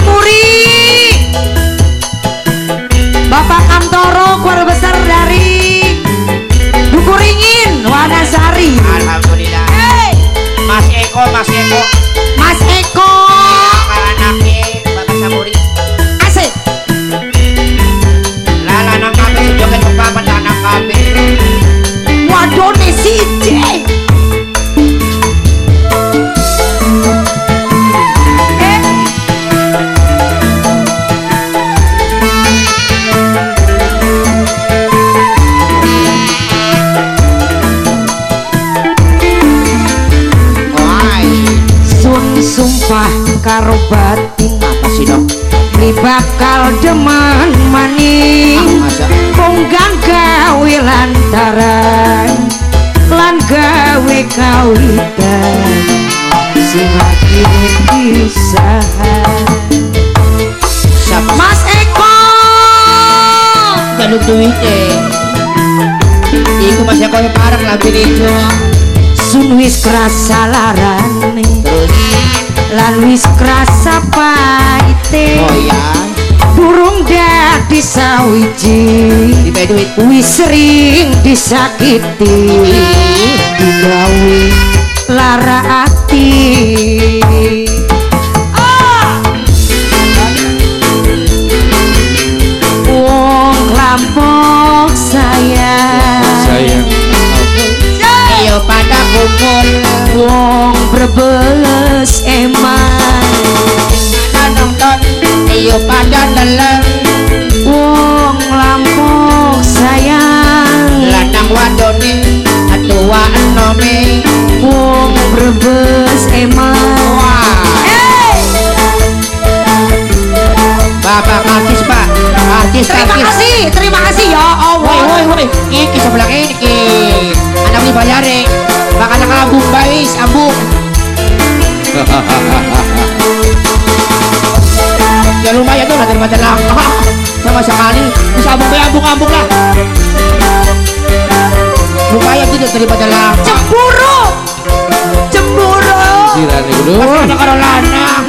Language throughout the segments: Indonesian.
Samuri. Bapak Kamtoro keluarga besar dari Dukuringin Wanasari. Alhamdulillah. Hey. Mas Eko, Mas Eko. Mas Eko. Anaknya Bapak Samuri. Asik. Lah anak kami sejoget kepapat anak kami. Waduh si J. Sumpah karo batin Apa sih dok? Li bakal demen maning Konggang gawe lantaran Lan gawe kawitan Sing akhirnya pisahan Mas Eko Jaluk duitnya. Iku Mas Eko yang parang labi itu. Sun wis kerasa larane Terus lan wis kerasa paite oh ya burung dadi sawiji dibayar duit. wis sering disakiti digawe lara ati wong lampok sayang Ayo pada kumpul wong brebes eman pada nonton. Ayo pada neleng wong lampok sayang lanang wadone atua enome. wong brebes eman hey! Bapak artis pak, artis terima kasih ya Allah. Woi, iki sebelah ini ki. Anak ini bayare, bakal ngabung bais, ambung. Ya lumayan tuh daripada langka sama sekali bisa ambung lah. Lumayan tuh daripada langka. Cemburu Jirane dulu. Masih ada karo lanang.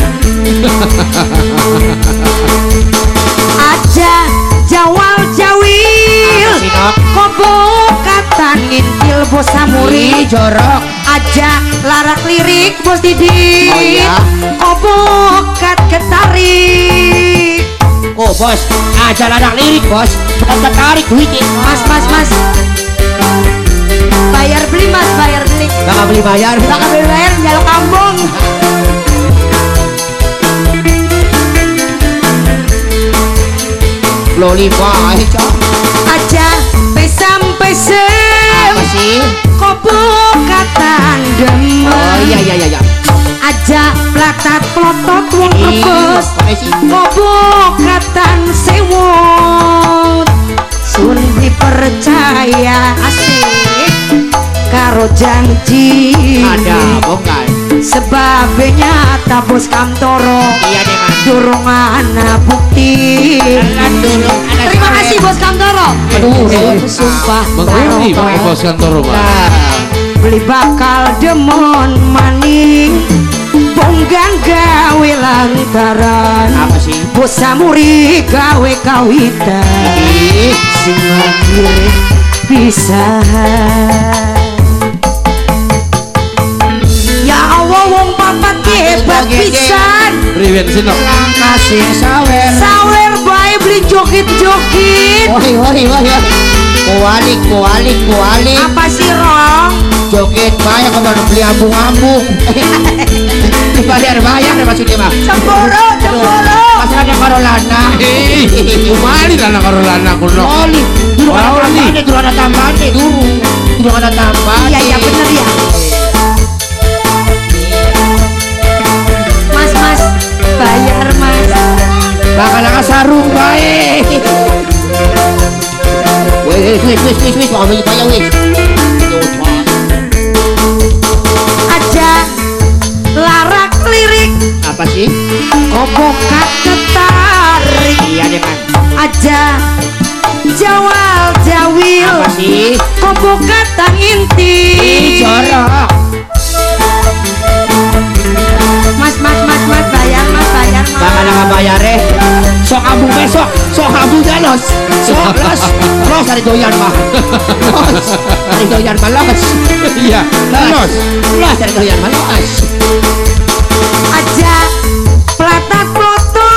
aja jawal jawil Sinok. kobok katan ngintil bos Samuri Jorok. aja larak lirik bos Didi Oh iya. kobokat ketarik Oh bos, aja lanak lirik bos. Bukan ketarik duitnya. mas bayar beli mas bayar beli Bakal beli bayar. jalur kampung Lollipop aja pesam apa sih? kobokatan demen Oh iya. aja platat plotot wong Ih, rebes apa sih? kobokatan sewot sun dipercaya asik karo janji Ada bukan? sebabnya tabos Kamtoro Iya dengan durung ana bukti durung ana terima kasih bos Kamtoro Aduh, sumpah Mengerti Pak Bos Kantoro Pak. beli bakal demon maning bonggang gawe lantaran apa sih? bos Samuri gawe kawitan Ih, sing akhir pisahan ya Allah wong papat hebat pisan Riwen Sinok. kasih sawer. sawer bae beli jokit-jokit Woi. Kualik. apa sih Rong Joget bayar kemana beli ambung-ambung. Bayar maksudnya mah. cemburu Masih ada karo lanang. Kumali lana karo lana kuno. Oli, dulu Orang nih. ada tambahannya dulu. Dulu ada tambahan. iya bener ya mas bayar mas Bakal nang sarung bae. Wis, mau beli bayar wis. aja larak lirik Apa sih? kobokat ketarik Iya deh kan. aja jawal jawil Apa sih? kobokatan inti Jorok. mas bayar mas Bakal hari doyan mah. Los. Hari doyan mah los. Iya, los. Los hari doyan mah los. Aja platak foto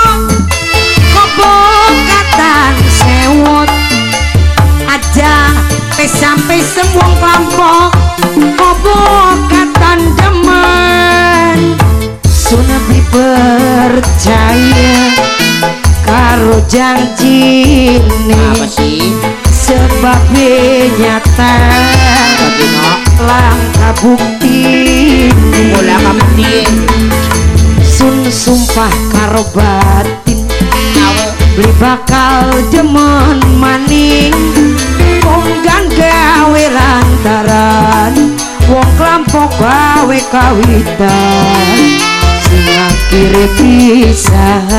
kobokatan sewot aja sampai semua kelompok kobokatan demen sunabi percaya karo janji Apa sih? sebab nyata langkah bukti Bola kabukti. sun sumpah karo batin beli bakal demen maning onggan gawe lantaran wong kelompok gawe kawitan sing akhire pisah